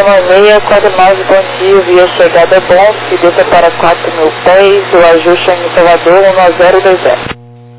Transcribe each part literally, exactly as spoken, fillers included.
Brahma seis quatro nove, bom dia, via chegada bom, que desça para quatro mil pés, o ajuste em Salvador um zero dois zero.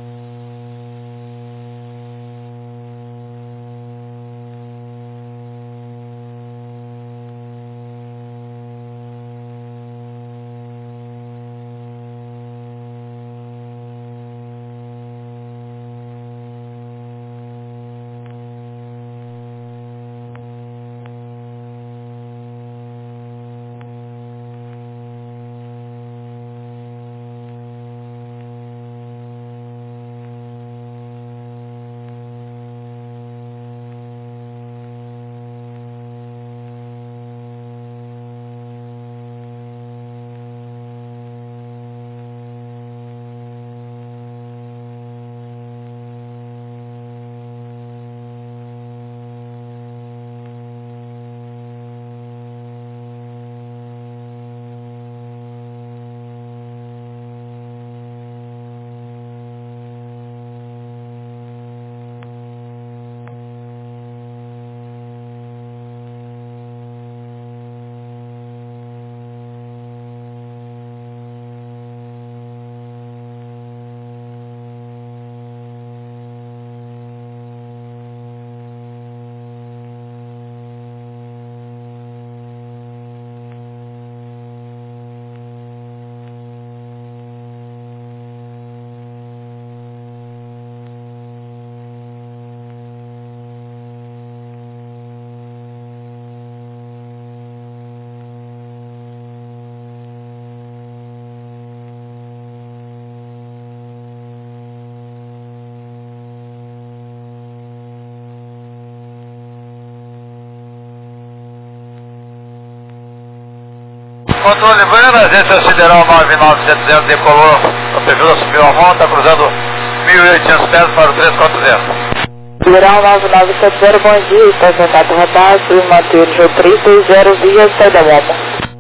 Controle Bueno, agência Sideral nove nove sete zero decolou, a prefeitura subiu a mão, está cruzando mil e oitocentos pés para o trezentos e quarenta. Sideral nove nove sete zero, bom dia, está contato rodado, Matheus três dois zero, via saída bomba.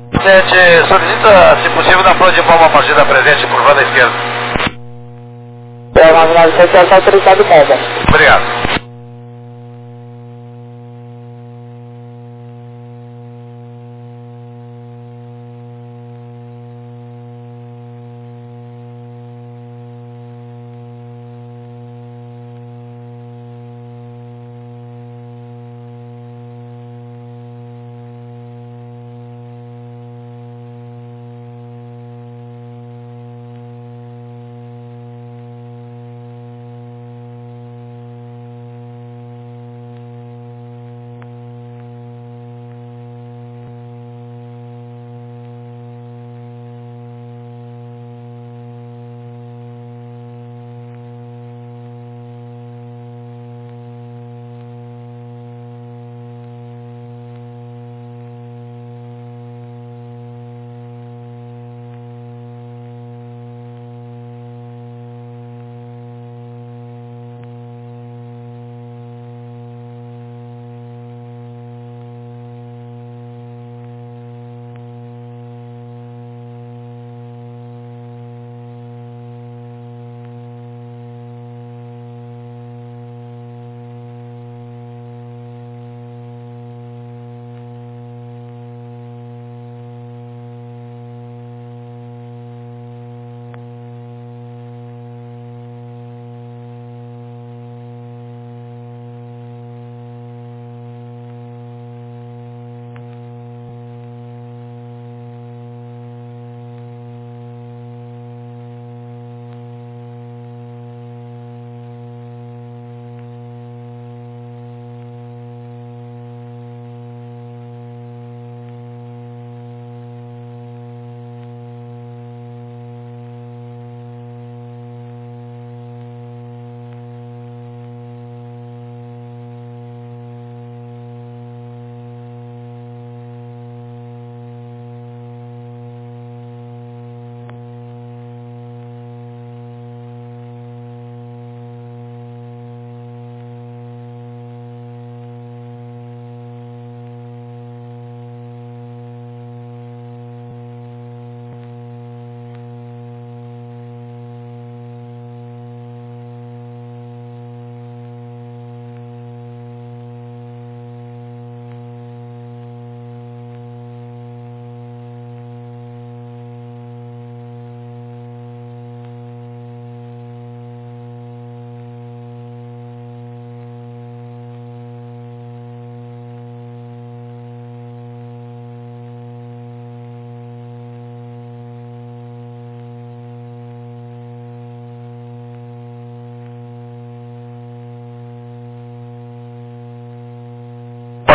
Gente, solicita, se possível, na flor de bomba a partir da presente, por vanda esquerda. Sideral nove nove sete zero, está autorizado bomba. Obrigado.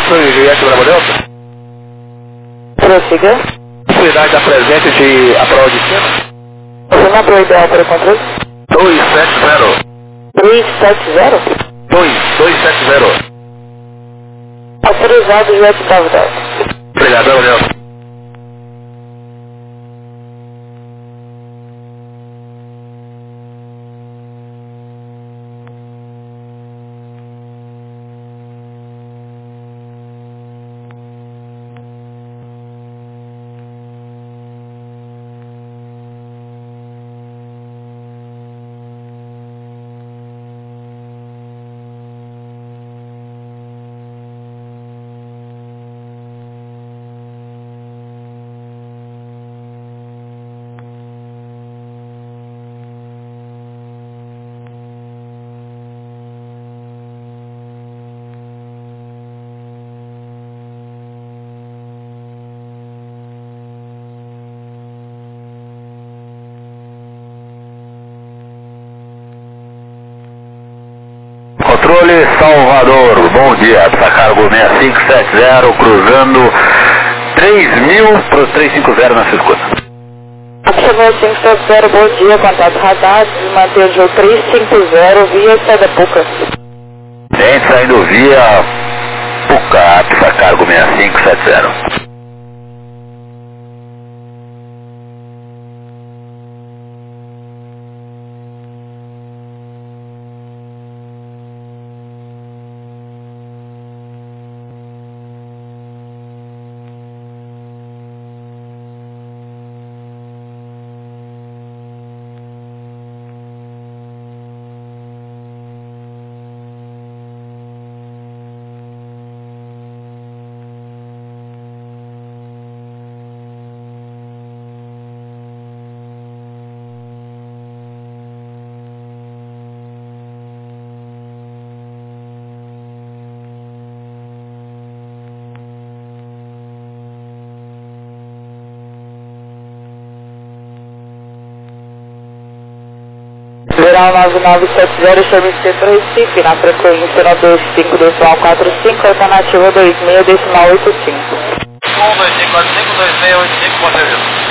Foi Juliette Bravo Delta? Prossiga. Cidade da presente de a prova de cima? Você não abriu ideal para o controle? dois sete zero. três sete zero? dois, dois sete zero. Autorizado Juliette Bravo Delta. Obrigado, Bravo Delta. Controle Salvador, bom dia, essa cargo seis cinco sete zero, cruzando três mil para os trezentos e cinquenta na sua escuta. seis cinco sete zero, bom dia, contato radar, manter o trezentos e cinquenta via Seda Puca. Gente saindo via Puca, essa cargo seis cinco sete zero. Verão nove nove sete zero, chame Centro Recife, na frequência dois cinco decimal quatro cinco, alternativa dois seis decimal oito cinco. um dois cinco quatro cinco dois seis oito cinco, bom serviço.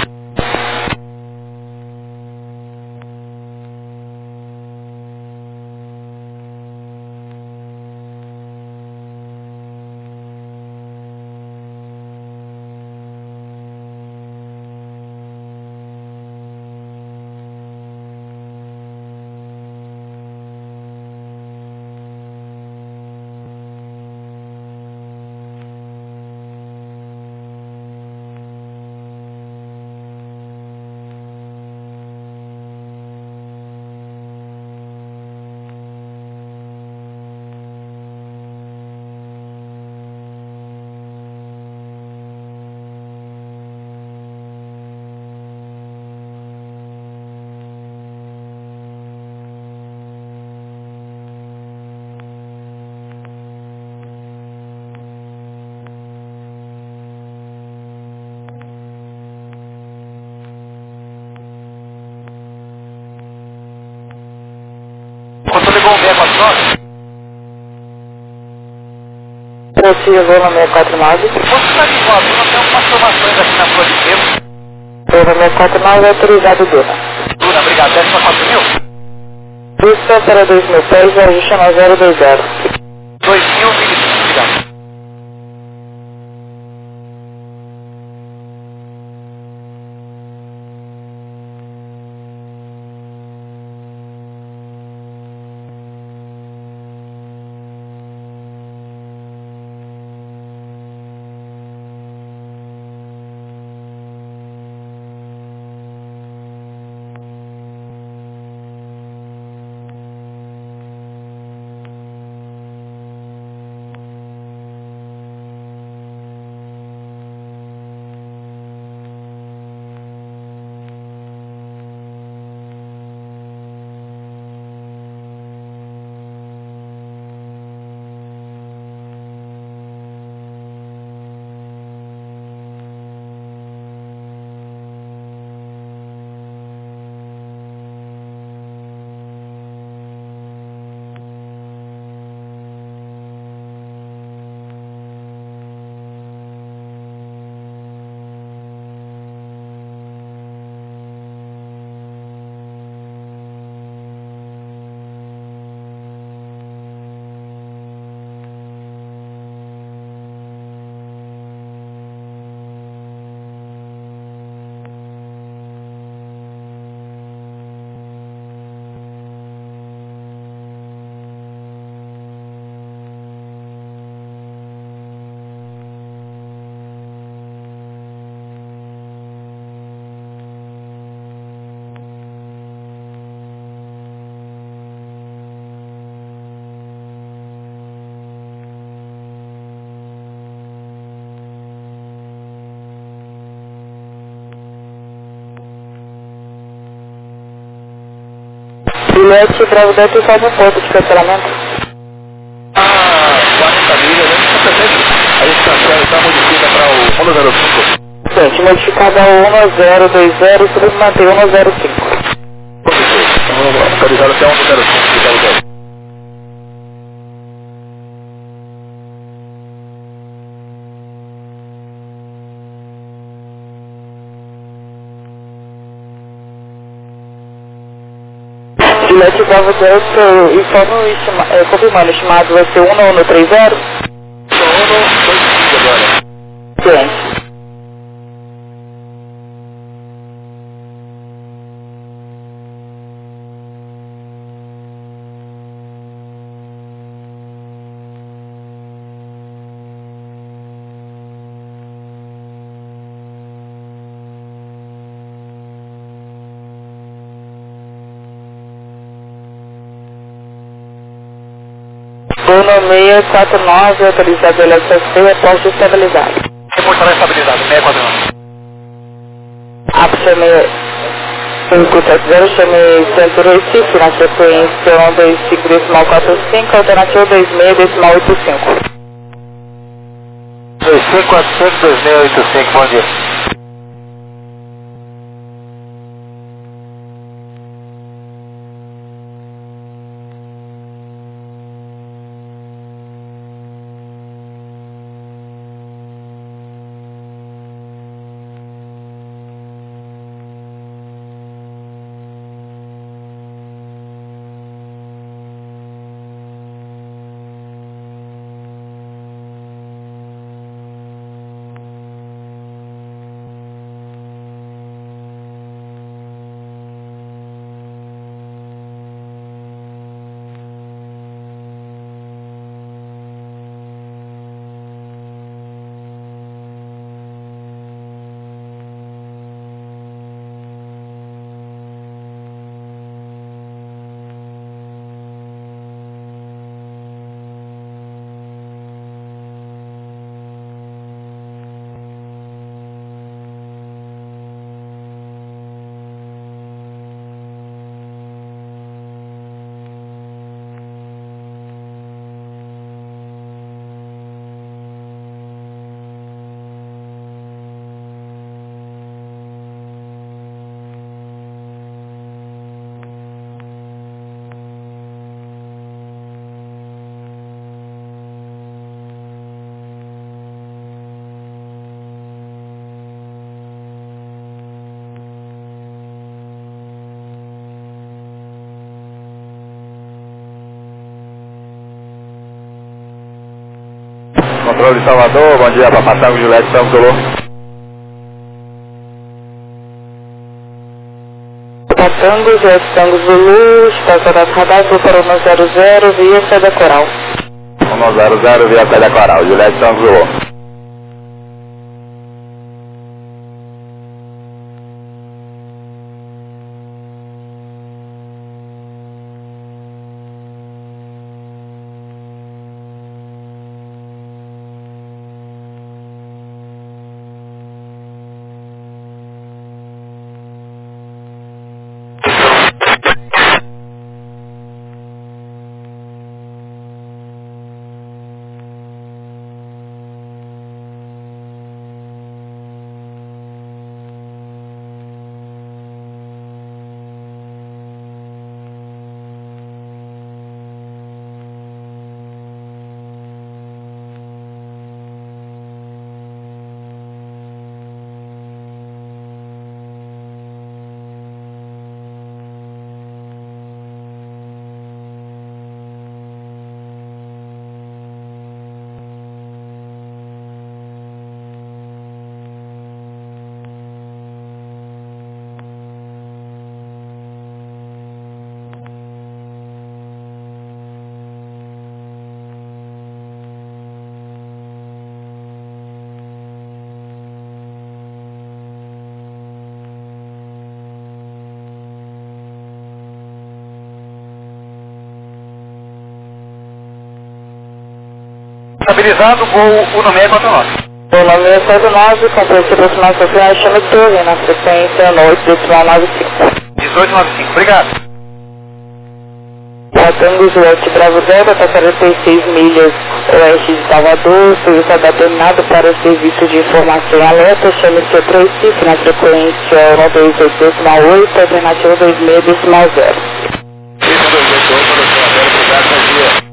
Controle bom dia, quatro nove. Prossiga, voo no seis quatro nove. Você está de volta, nós temos umas informações aqui na Flor de Tempo. Voo no seis quatro nove, autorizado Duna. Duna, obrigado, décima quatro mil. Pista para dois mil pés, ajuste na zero dois zero. dois mil, obrigado. Juliette, Bravo Delta, informa o ponto de cancelamento. Ah, quarenta milhas, né? A gente cancela, então modifica para o um zero cinco. Gente, modificada ao um zero dois zero, sobre manter um zero cinco. Vamos atualizar até um zero cinco, zero zero. Juliette, Bravo Delta, informa o estima, é, confirmando, estimado vai ser um no três zero? um dois cinco agora. Sim. Bruno seis quatro nove, autorizado L S C, posto estabilizado. Reportará estabilizado, seis quatro nove. A chame cinco sete zero, chame Centro Recife, na sequência um dois cinco decimal quatro cinco, alternativa dois seis decimal oito cinco. dois cinco quatro cinco dois seis oito cinco, bom dia. Controle de Salvador, bom dia, Papatango, Juliette, Tango, Papatango, Juliette, Tango, Zulu, estacionado radar, para um zero zero, via Seda Coral. um zero zero, via Seda Coral, Juliette, Tango. Estabilizado, voo um seis quatro nove. um seis quatro nove, compreensão aproximação final, chame Torre, na frequência oito decimal nove cinco. dezoito nove cinco, obrigado. Tango Juliette Bravo Delta, está quarenta e seis milhas oeste de Salvador, serviço está determinado para o serviço de informação e alerta, chame-se outro Recife na frequência nove dois oito decimal oito, alternativa dois seis decimal zero. Isso, dois oito oito, obrigado, bom dia.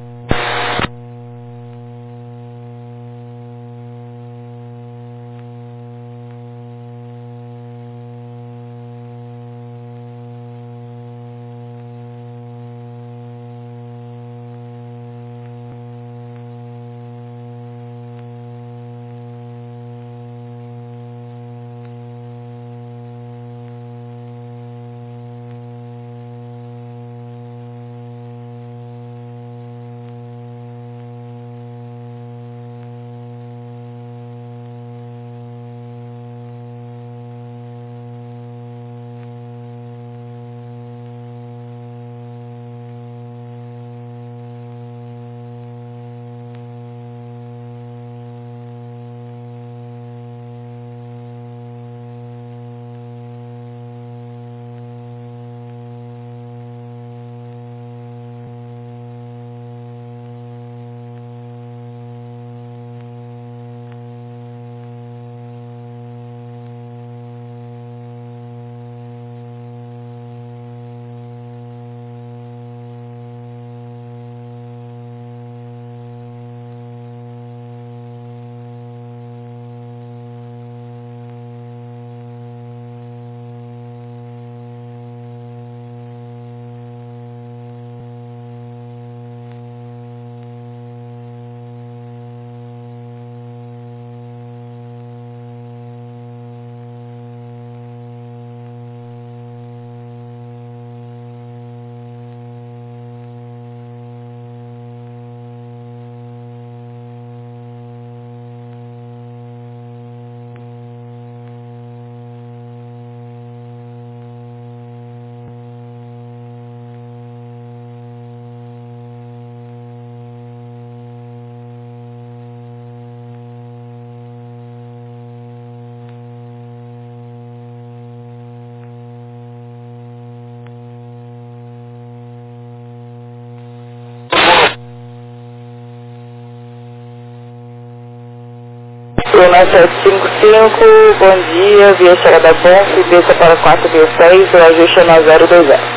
Luna sete cinco cinco, bom dia, via Chegada Bom, desça para quatro mil e seis, o ajuste é nove zero dois zero.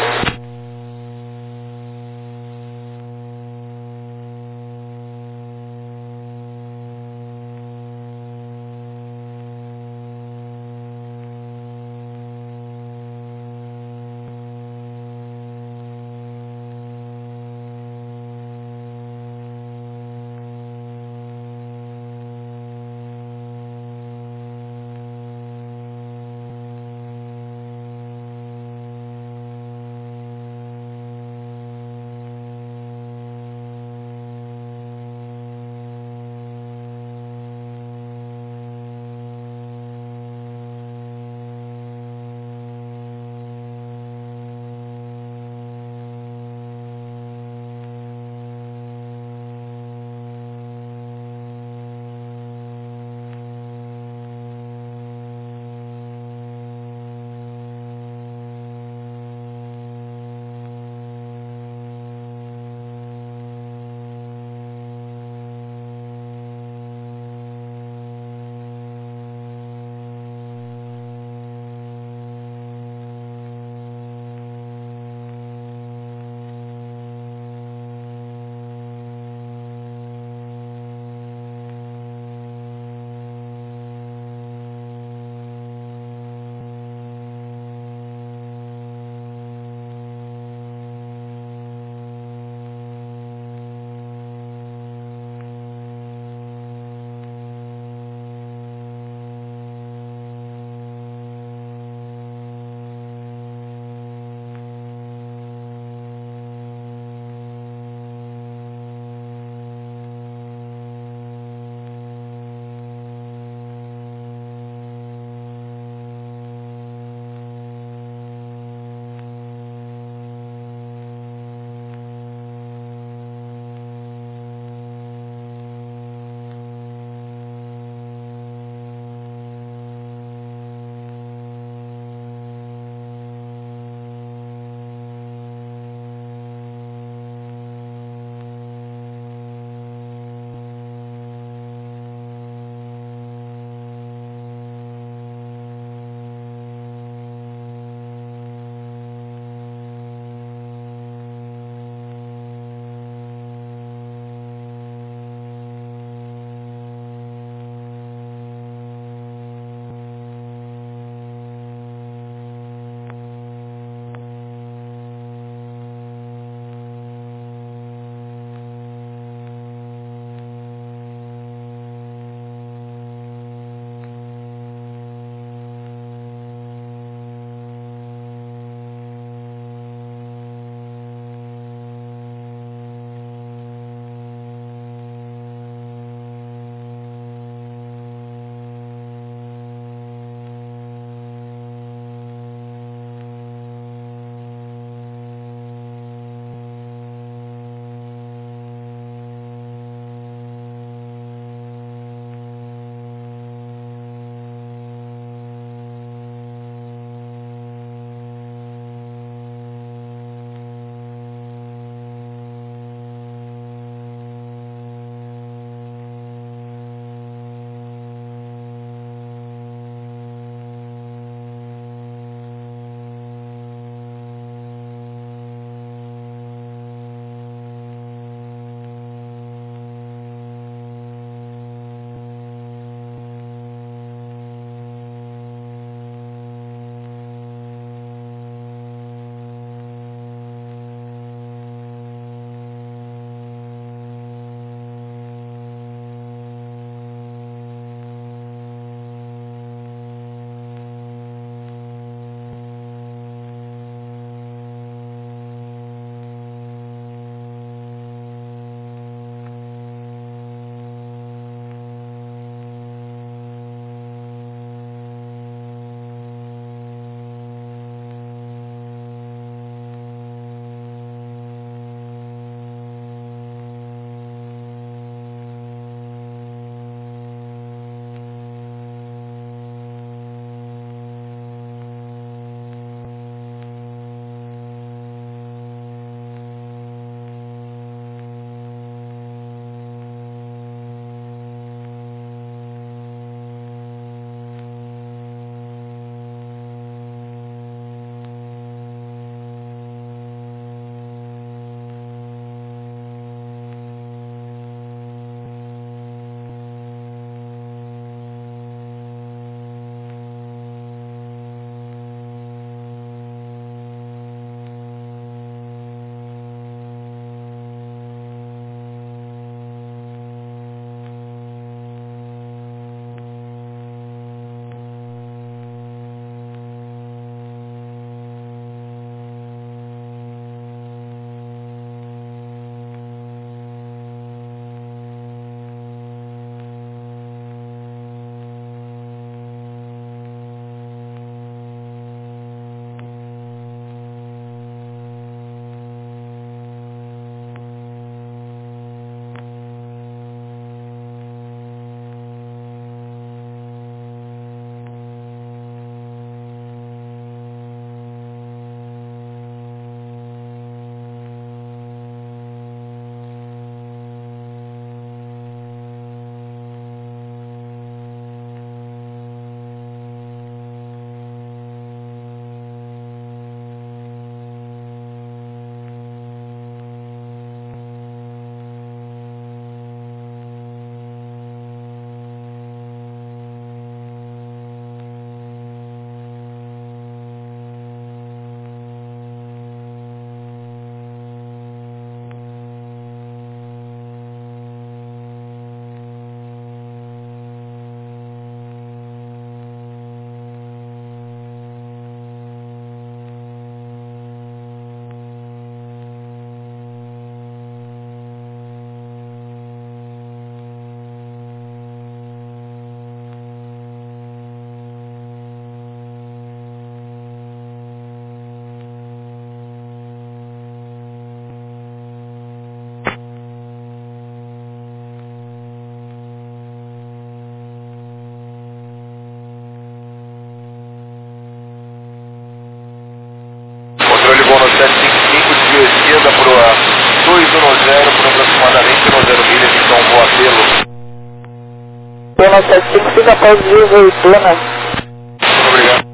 Dona sete cinco, fica após Viva e Dona. Obrigado.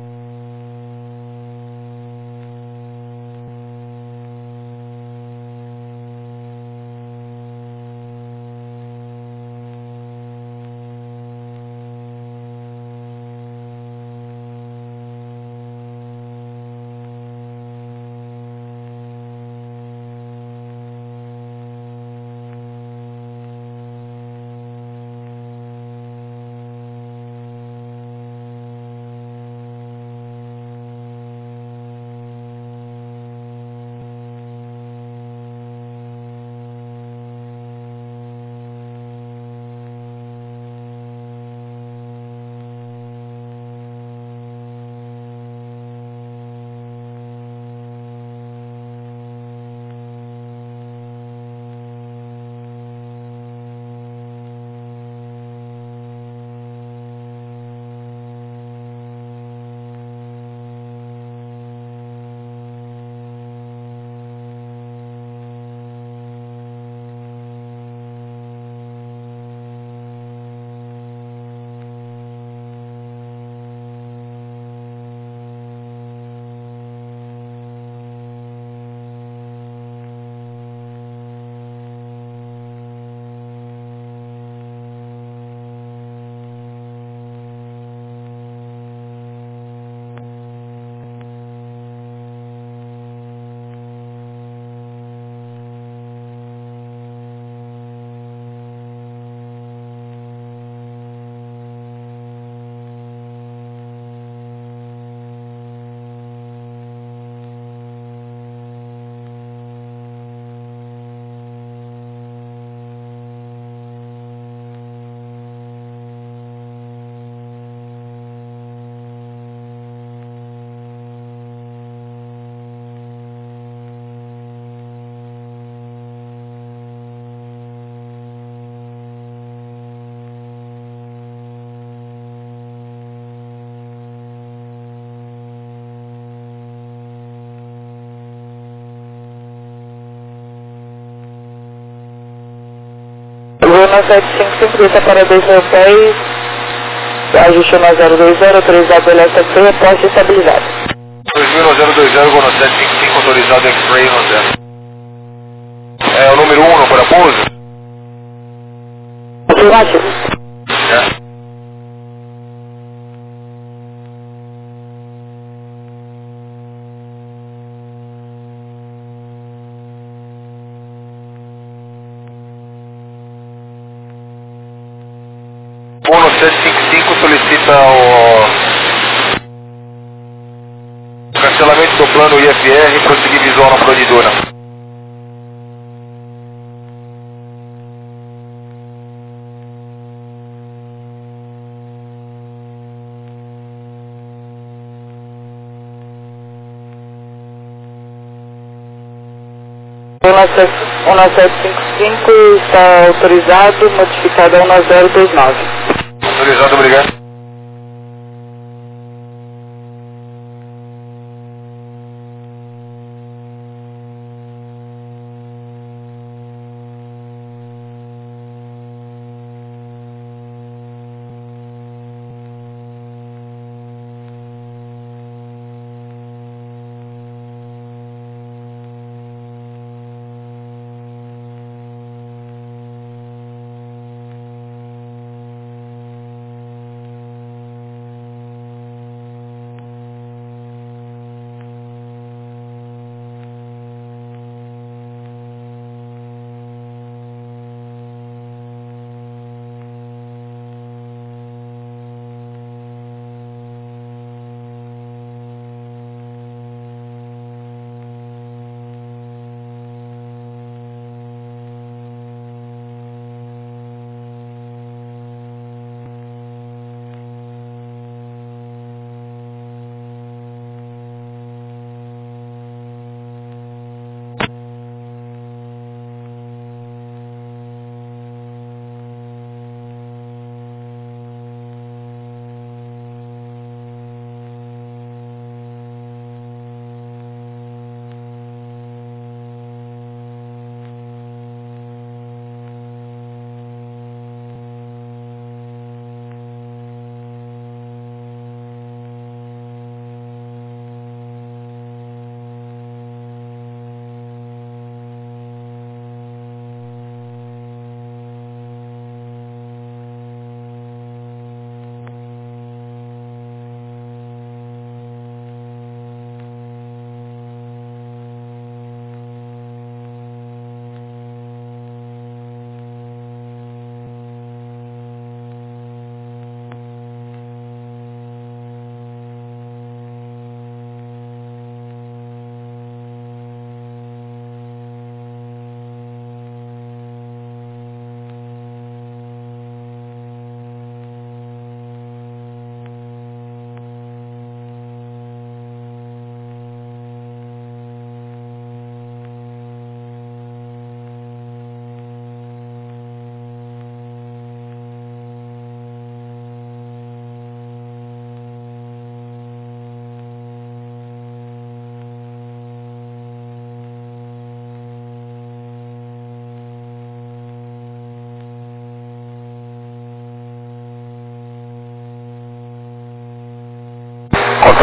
Luna sete cinco cinco, desça para dois mil pés, ajuste na zero dois zero, autorizado L S P, poste estabilizado. dois mil zero dois zero, Luna sete cinco cinco, autorizado X-Ray no zero. É o número um para pouso? Afirmativo. É. Bono sete cinco cinco solicita o cancelamento do plano I F R e prosseguir visual na provedora. Luna sete cinco cinco está autorizado, modificado a um zero dois nove. Autorizado, obrigado.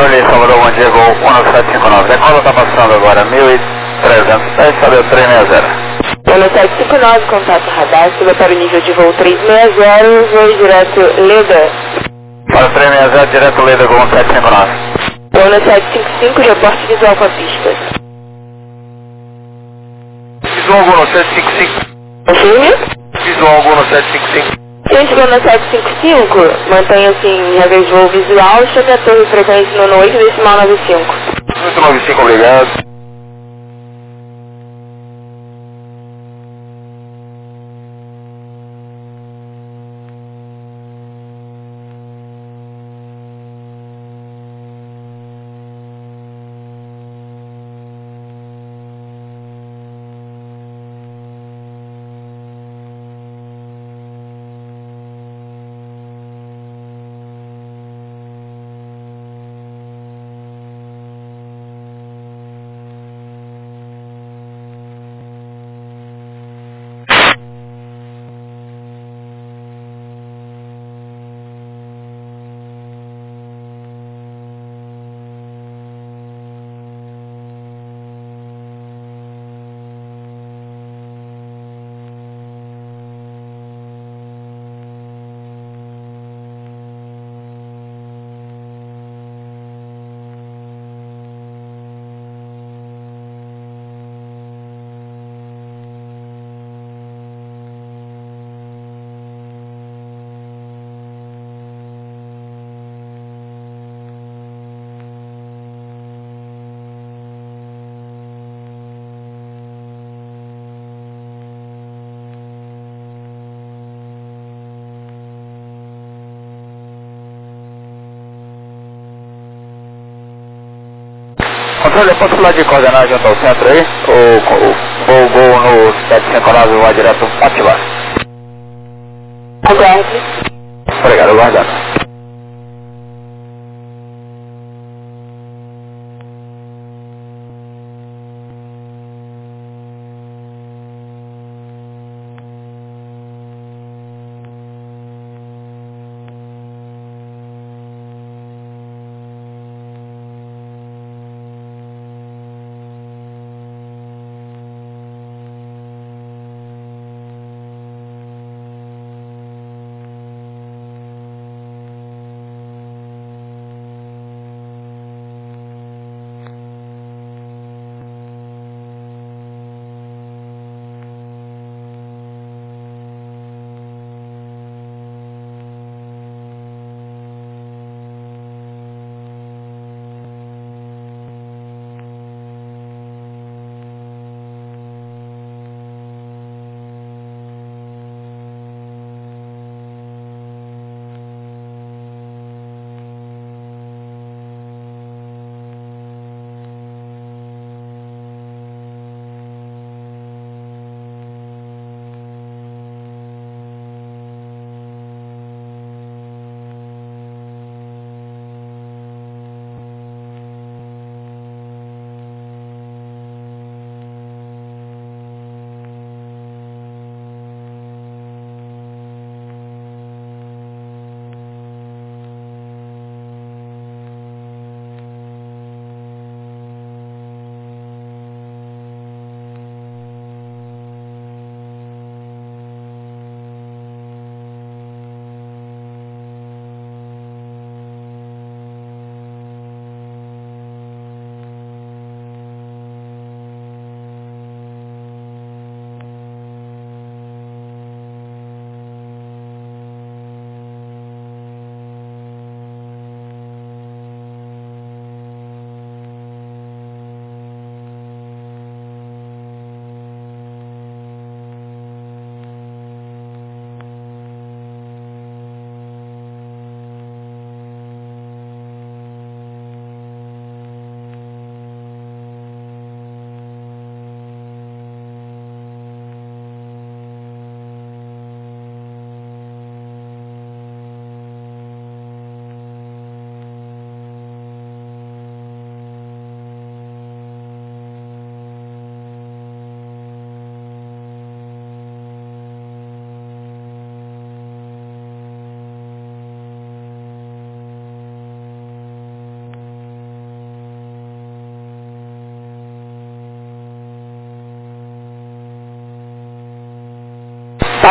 Controle Salvador, bom dia, Gol um sete cinco nove. Decola está passando agora, mil e trezentos pés, Salvador três seis zero. um sete cinco nove, contato radar, suba para o nível de voo três seis zero, voo direto Leda. Para três seis zero, direto Leda, Gol um sete cinco nove. um sete cinco cinco, reporte visual com a pista. Visual Gol no sete cinco cinco. Confirme? Visual Gol no sete cinco cinco. Gente, no sete cinco cinco, mantenha-se em regra de voo visual, chame a torre frequência no oito decimal nove cinco. oito nove cinco, obrigado. Controle, eu posso falar de coordenar junto ao centro aí? O, o, o Gol no sete cinco nove vai direto ativar. Aguarde. Obrigado, aguardando.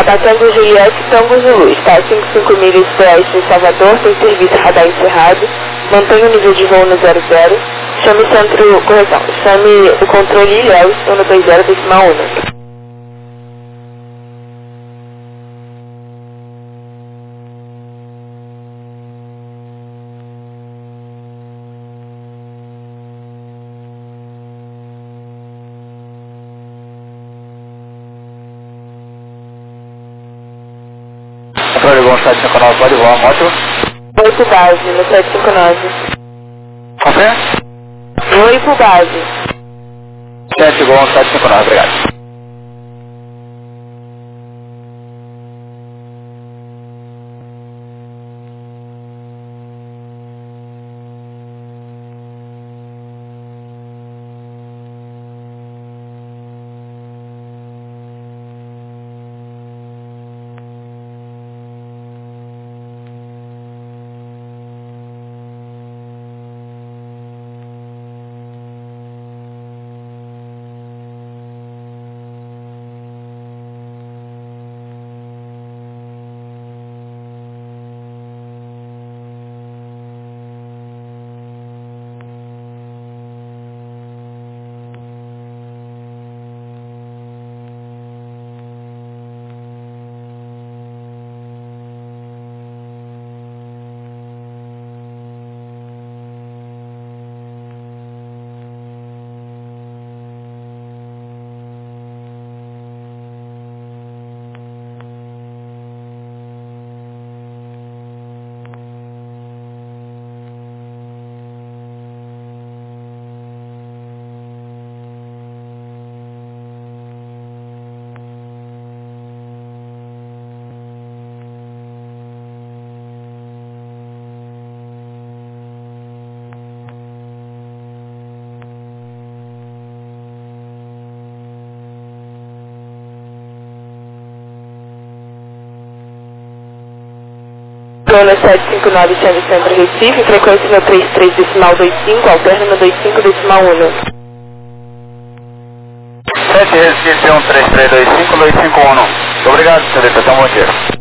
Tabatango Juliette, Tango Zulu, está a cinco cinco milhas oeste de Salvador, tem serviço radar encerrado, mantenha o nível de voo no zero zero, chame o centro, correção, chame o controle Ilhéus, no dois zero decimal um. Controle Gol sete cinco nove, pode voar, módulo. Oi pro base, no sete cinco nove. Confere? Oi pro base. sete Gol sete cinco nove, obrigado. Zona sete cinco nove, Xande Centro Recife, frequência no trinta e três decimal vinte e cinco, alterna no vinte e cinco decimal um. sete Recife um três três dois cinco dois cinco um. Obrigado, senhorita, bom dia.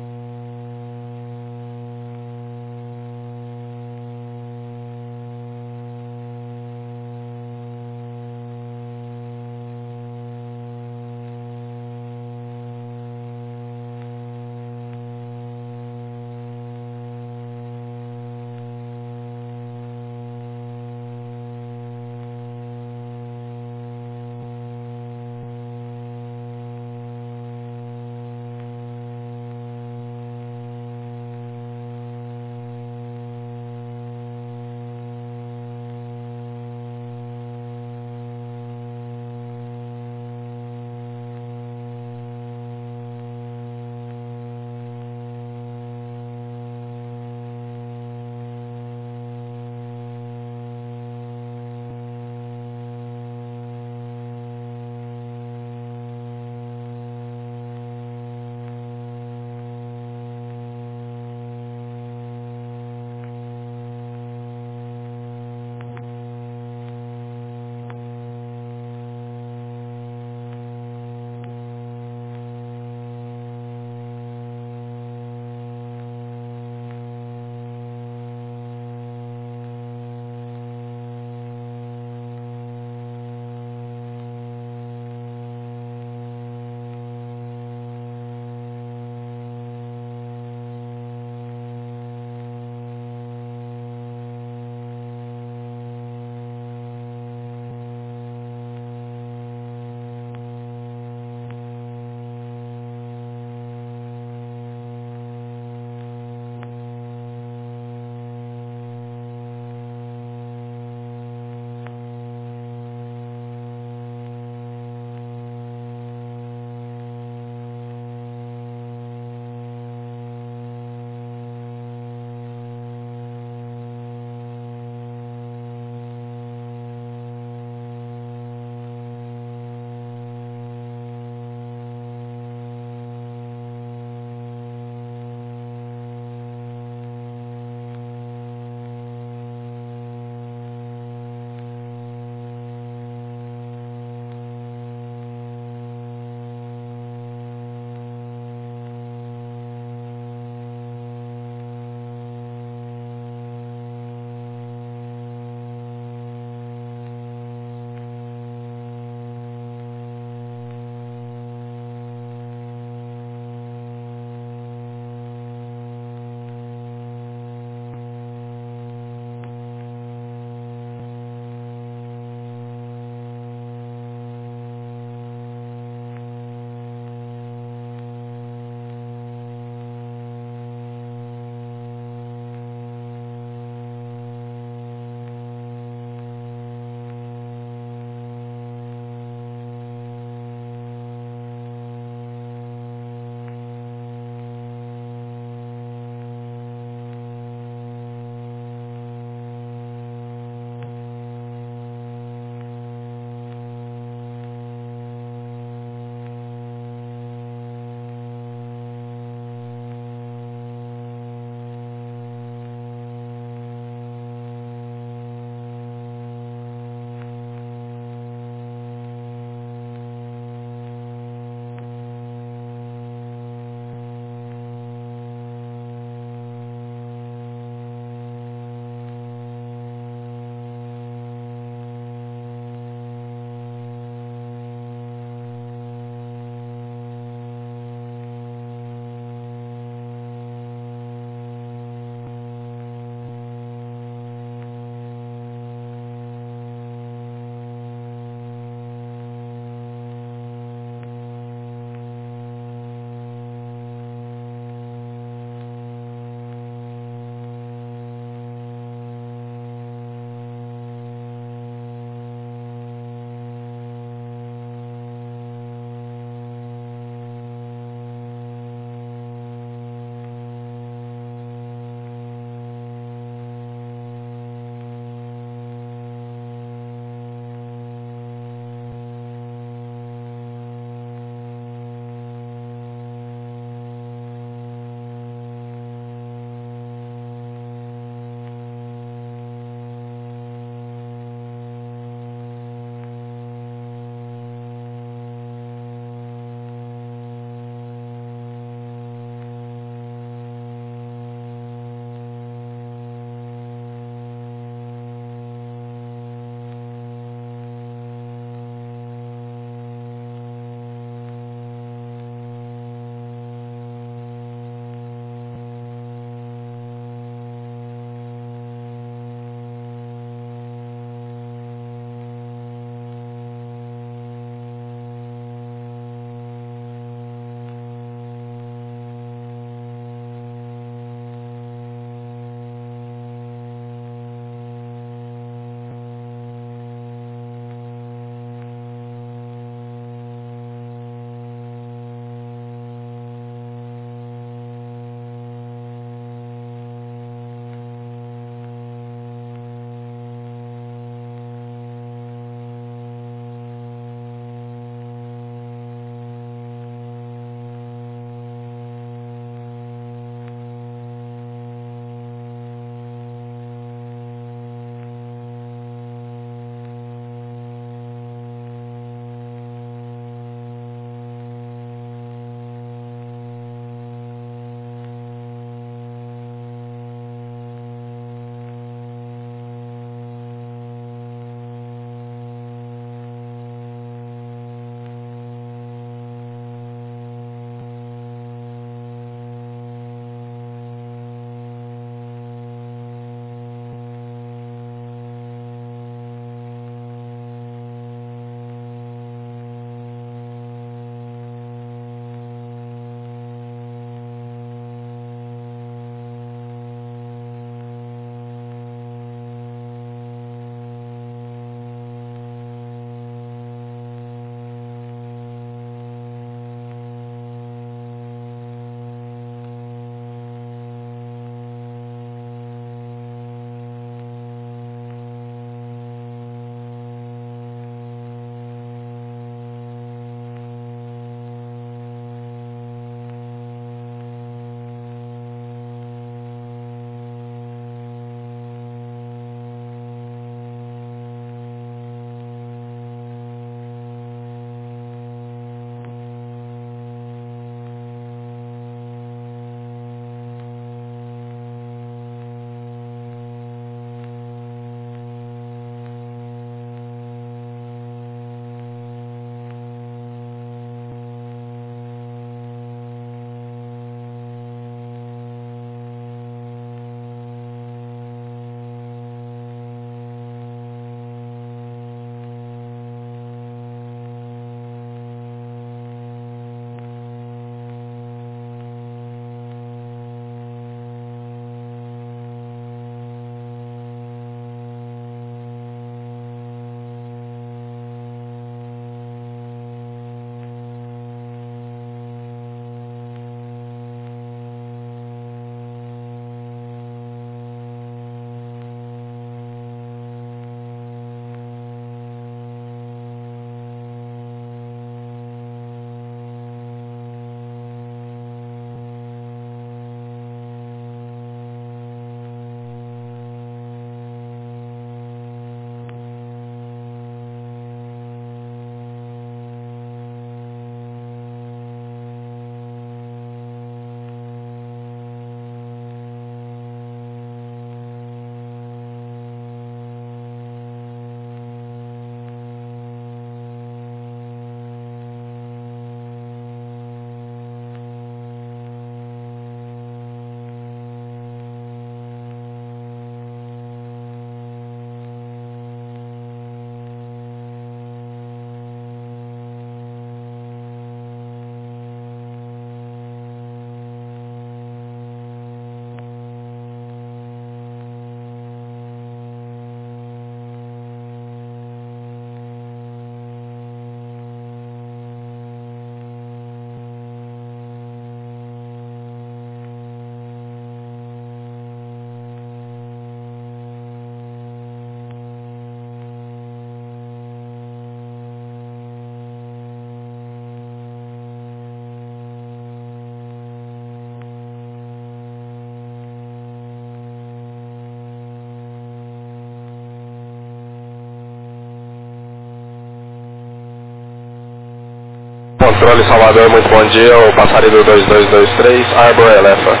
Controle Salvador, muito bom dia, o passarinho dois dois dois três, Arbor Elephant.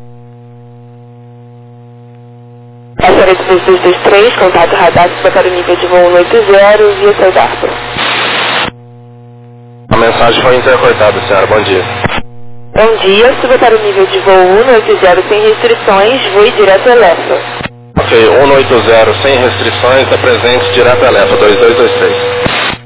Passarinho dois dois dois três, contato radar, para o nível de voo um oito zero, via South Arbor. A mensagem foi intercortada, senhora, bom dia. Bom dia, suba para o nível de voo um oito zero sem restrições, voe direto a Elefa. Ok, um oito zero sem restrições, apresente direto a Elefa, dois dois dois três.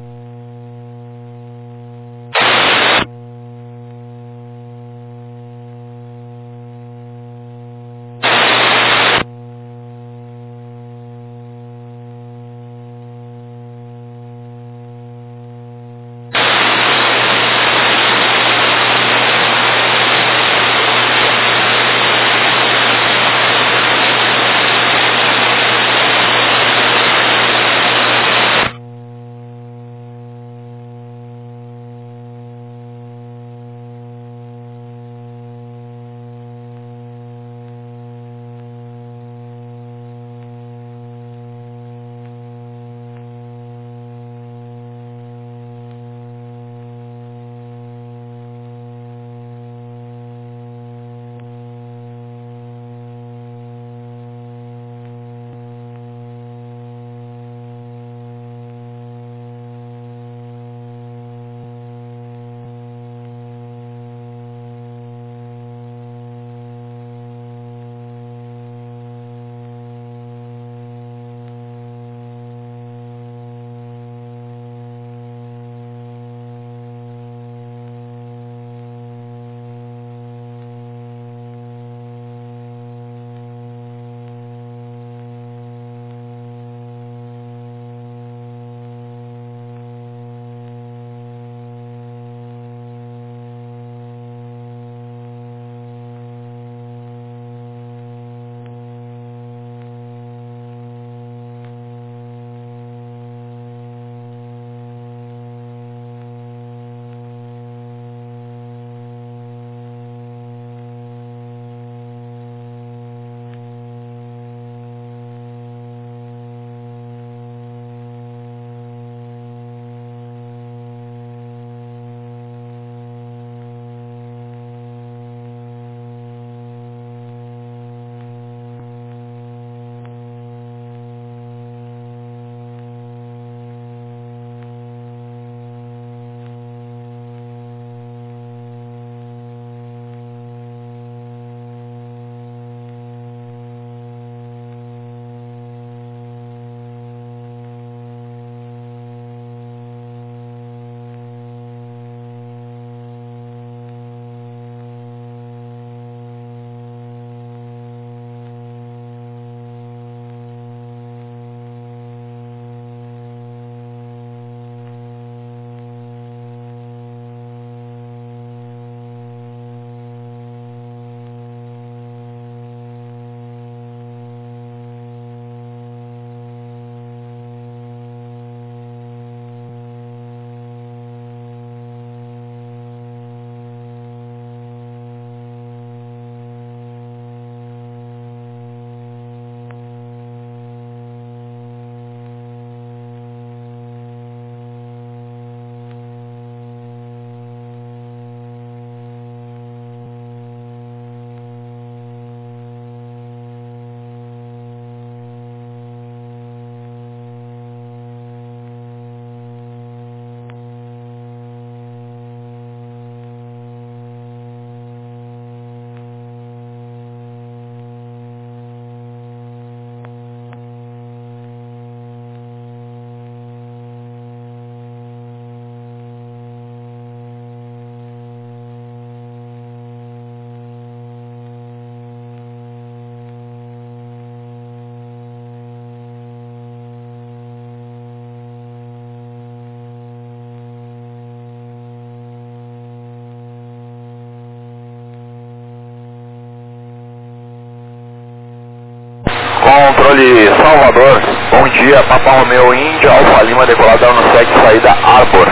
Controle Salvador, bom dia, Papa Romeo Índia, Alfa Lima, decolador no sete, saída Arbor.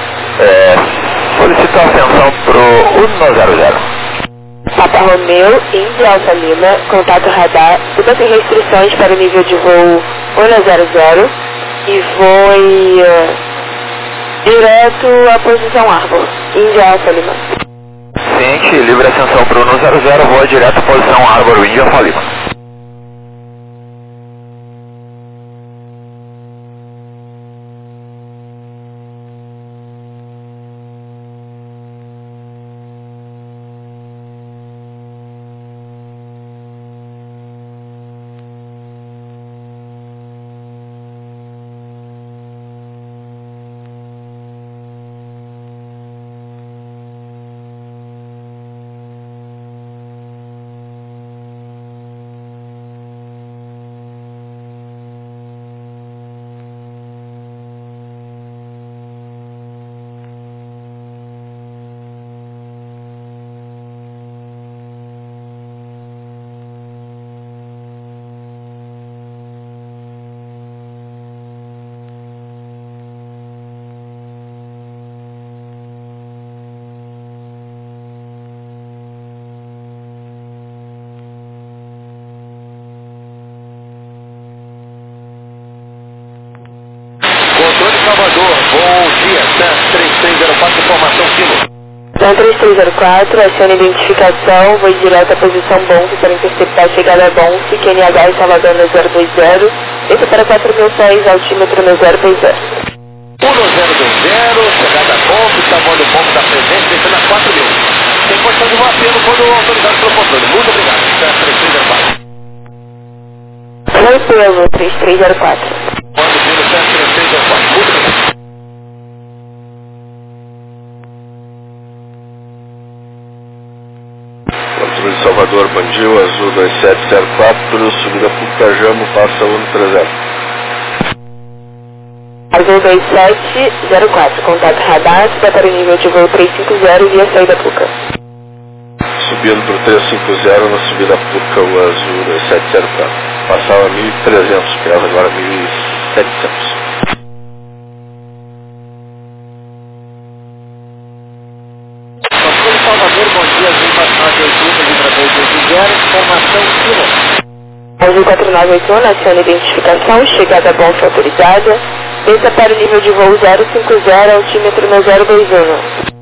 É, solicito a ascensão pro um zero zero. Papa Romeo Índia, Alfa Lima, contato radar, tudo sem restrições para o nível de voo um zero zero e voe uh, Direto à posição Arbor, Índia Alfa Lima. Ciente, livre ascensão para o um zero zero, voa direto à posição Arbor, Índia Alfa Lima. Controle Salvador, bom dia, Sam três três zero quatro, informação Kilo. Sam três três zero quatro, acione identificação, vou direto à posição Bonf para interceptar a chegada a Bonf, Q N H em Salvador no zero dois zero, esse para quatro mil pés, altímetro no zero dois zero. um zero dois zero, chegada a Bonf, tamanho do Bonf da presente, descendo a quatro mil. Tem condição de um apelo quando autorizado pelo controle. Muito obrigado, Sam três três zero quatro. Tranquilo, três três zero quatro. Quando vira o Sam três três zero quatro, muito obrigado. Controle de Salvador, Bandil, Azul dois sete zero quatro, subida Pucajamo, passa um três zero. Azul dois sete zero quatro, contato radar, está para o nível de voo trezentos e cinquenta via saída Puca. Subindo para o trezentos e cinquenta na subida Puca, o Azul dois sete zero quatro. Passava mil e trezentos, pesa agora mil e setecentos. Controle Salvador, bom dia, Azul quatro nove oito um, Libra dois dois zero, informação Kilo. Azul quatro nove oito um, acione identificação, chegada Bonf autorizada, desça para o nível de voo zero cinco zero, altímetro no zero dois um.